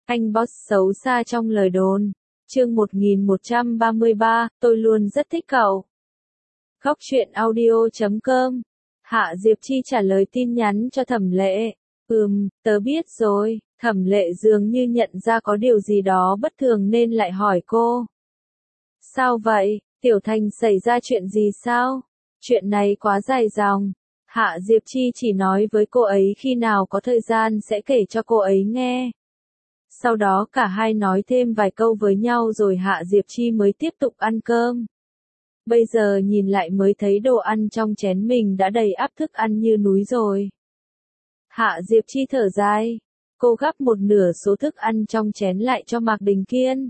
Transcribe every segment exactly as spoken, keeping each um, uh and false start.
Anh boss xấu xa trong lời đồn. Chương một nghìn một trăm ba mươi ba, tôi luôn rất thích cậu. Góc truyện audio chấm com. Hạ Diệp Chi trả lời tin nhắn cho Thẩm Lệ. Ừm, tớ biết rồi. Thẩm Lệ dường như nhận ra có điều gì đó bất thường nên lại hỏi cô. Sao vậy? Tiểu Thành xảy ra chuyện gì sao? Chuyện này quá dài dòng. Hạ Diệp Chi chỉ nói với cô ấy khi nào có thời gian sẽ kể cho cô ấy nghe. Sau đó cả hai nói thêm vài câu với nhau rồi Hạ Diệp Chi mới tiếp tục ăn cơm. Bây giờ nhìn lại mới thấy đồ ăn trong chén mình đã đầy ắp thức ăn như núi rồi. Hạ Diệp Chi thở dài. Cô gắp một nửa số thức ăn trong chén lại cho Mạc Đình Kiên.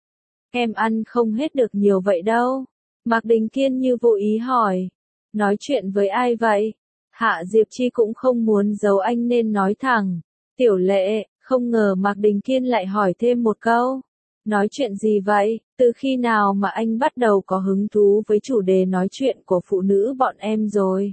Em ăn không hết được nhiều vậy đâu. Mạc Đình Kiên như vô ý hỏi. Nói chuyện với ai vậy? Hạ Diệp Chi cũng không muốn giấu anh nên nói thẳng. Tiểu Lệ. Không ngờ Mạc Đình Kiên lại hỏi thêm một câu. Nói chuyện gì vậy? Từ khi nào mà anh bắt đầu có hứng thú với chủ đề nói chuyện của phụ nữ bọn em rồi?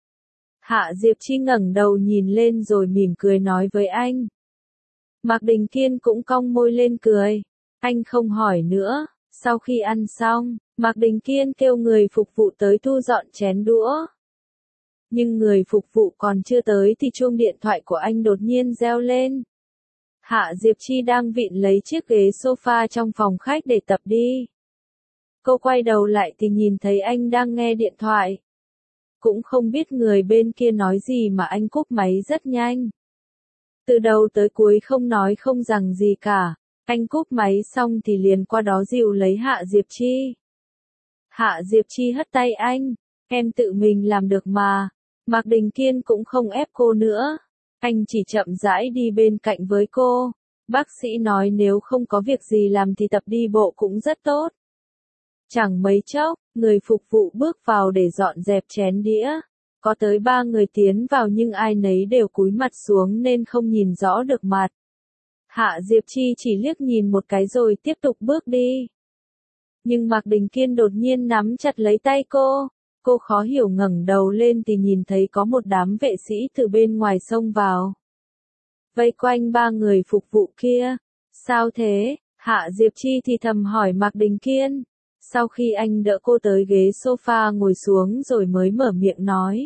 Hạ Diệp Chi ngẩng đầu nhìn lên rồi mỉm cười nói với anh. Mạc Đình Kiên cũng cong môi lên cười. Anh không hỏi nữa. Sau khi ăn xong, Mạc Đình Kiên kêu người phục vụ tới thu dọn chén đũa. Nhưng người phục vụ còn chưa tới thì chuông điện thoại của anh đột nhiên reo lên. Hạ Diệp Chi đang vịn lấy chiếc ghế sofa trong phòng khách để tập đi. Cô quay đầu lại thì nhìn thấy anh đang nghe điện thoại. Cũng không biết người bên kia nói gì mà anh cúp máy rất nhanh. Từ đầu tới cuối không nói không rằng gì cả. Anh cúp máy xong thì liền qua đó dìu lấy Hạ Diệp Chi. Hạ Diệp Chi hất tay anh. Em tự mình làm được mà. Mạc Đình Kiên cũng không ép cô nữa. Anh chỉ chậm rãi đi bên cạnh với cô. Bác sĩ nói nếu không có việc gì làm thì tập đi bộ cũng rất tốt. Chẳng mấy chốc, người phục vụ bước vào để dọn dẹp chén đĩa. Có tới ba người tiến vào nhưng ai nấy đều cúi mặt xuống nên không nhìn rõ được mặt. Hạ Diệp Chi chỉ liếc nhìn một cái rồi tiếp tục bước đi. Nhưng Mạc Đình Kiên đột nhiên nắm chặt lấy tay cô. Cô khó hiểu ngẩng đầu lên thì nhìn thấy có một đám vệ sĩ từ bên ngoài xông vào. Vây quanh ba người phục vụ kia. Sao thế? Hạ Diệp Chi thì thầm hỏi Mạc Đình Kiên. Sau khi anh đỡ cô tới ghế sofa ngồi xuống rồi mới mở miệng nói.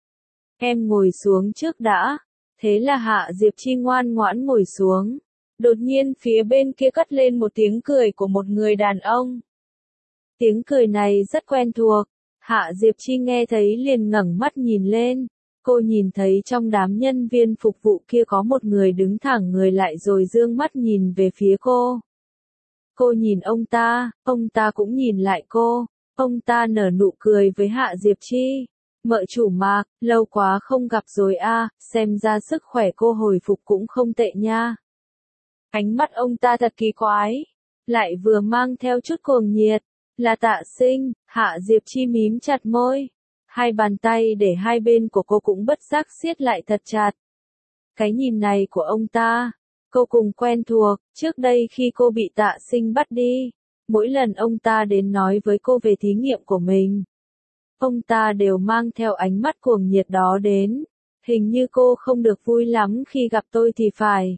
Em ngồi xuống trước đã. Thế là Hạ Diệp Chi ngoan ngoãn ngồi xuống. Đột nhiên phía bên kia cất lên một tiếng cười của một người đàn ông. Tiếng cười này rất quen thuộc. Hạ Diệp Chi nghe thấy liền ngẩng mắt nhìn lên. Cô nhìn thấy trong đám nhân viên phục vụ kia có một người đứng thẳng người lại rồi dương mắt nhìn về phía cô. Cô nhìn ông ta, ông ta cũng nhìn lại cô. Ông ta nở nụ cười với Hạ Diệp Chi. Mợ chủ Mạc, lâu quá không gặp rồi a, xem ra sức khỏe cô hồi phục cũng không tệ nha. Ánh mắt ông ta thật kỳ quái, lại vừa mang theo chút cuồng nhiệt. Là Tạ Sinh. Hạ Diệp Chi mím chặt môi. Hai bàn tay để hai bên của cô cũng bất giác siết lại thật chặt. Cái nhìn này của ông ta, cô cùng quen thuộc, trước đây khi cô bị Tạ Sinh bắt đi, mỗi lần ông ta đến nói với cô về thí nghiệm của mình, ông ta đều mang theo ánh mắt cuồng nhiệt đó đến, hình như cô không được vui lắm khi gặp tôi thì phải.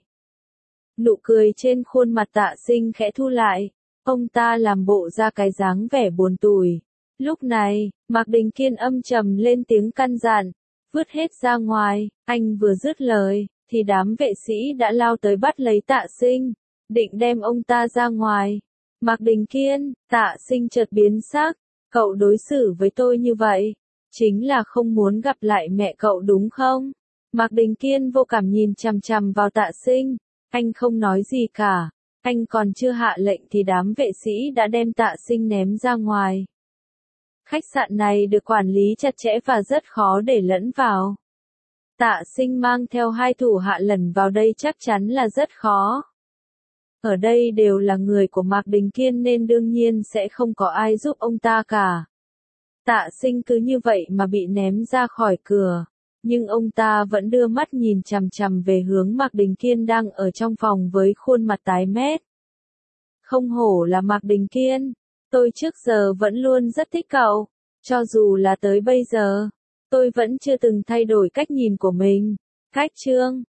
Nụ cười trên khuôn mặt Tạ Sinh khẽ thu lại. Ông ta làm bộ ra cái dáng vẻ buồn tủi. Lúc này, Mạc Đình Kiên âm trầm lên tiếng căn dặn. Vứt hết ra ngoài. Anh vừa dứt lời, thì đám vệ sĩ đã lao tới bắt lấy Tạ Sinh. Định đem ông ta ra ngoài. Mạc Đình Kiên, Tạ Sinh chợt biến sắc. Cậu đối xử với tôi như vậy. Chính là không muốn gặp lại mẹ cậu đúng không? Mạc Đình Kiên vô cảm nhìn chằm chằm vào Tạ Sinh. Anh không nói gì cả. Anh còn chưa hạ lệnh thì đám vệ sĩ đã đem Tạ Sinh ném ra ngoài. Khách sạn này được quản lý chặt chẽ và rất khó để lẫn vào. Tạ Sinh mang theo hai thủ hạ lẩn vào đây chắc chắn là rất khó. Ở đây đều là người của Mạc Đình Kiên nên đương nhiên sẽ không có ai giúp ông ta cả. Tạ Sinh cứ như vậy mà bị ném ra khỏi cửa. Nhưng ông ta vẫn đưa mắt nhìn chằm chằm về hướng Mạc Đình Kiên đang ở trong phòng với khuôn mặt tái mét. Không hổ là Mạc Đình Kiên, tôi trước giờ vẫn luôn rất thích cậu, cho dù là tới bây giờ, tôi vẫn chưa từng thay đổi cách nhìn của mình. Cách chương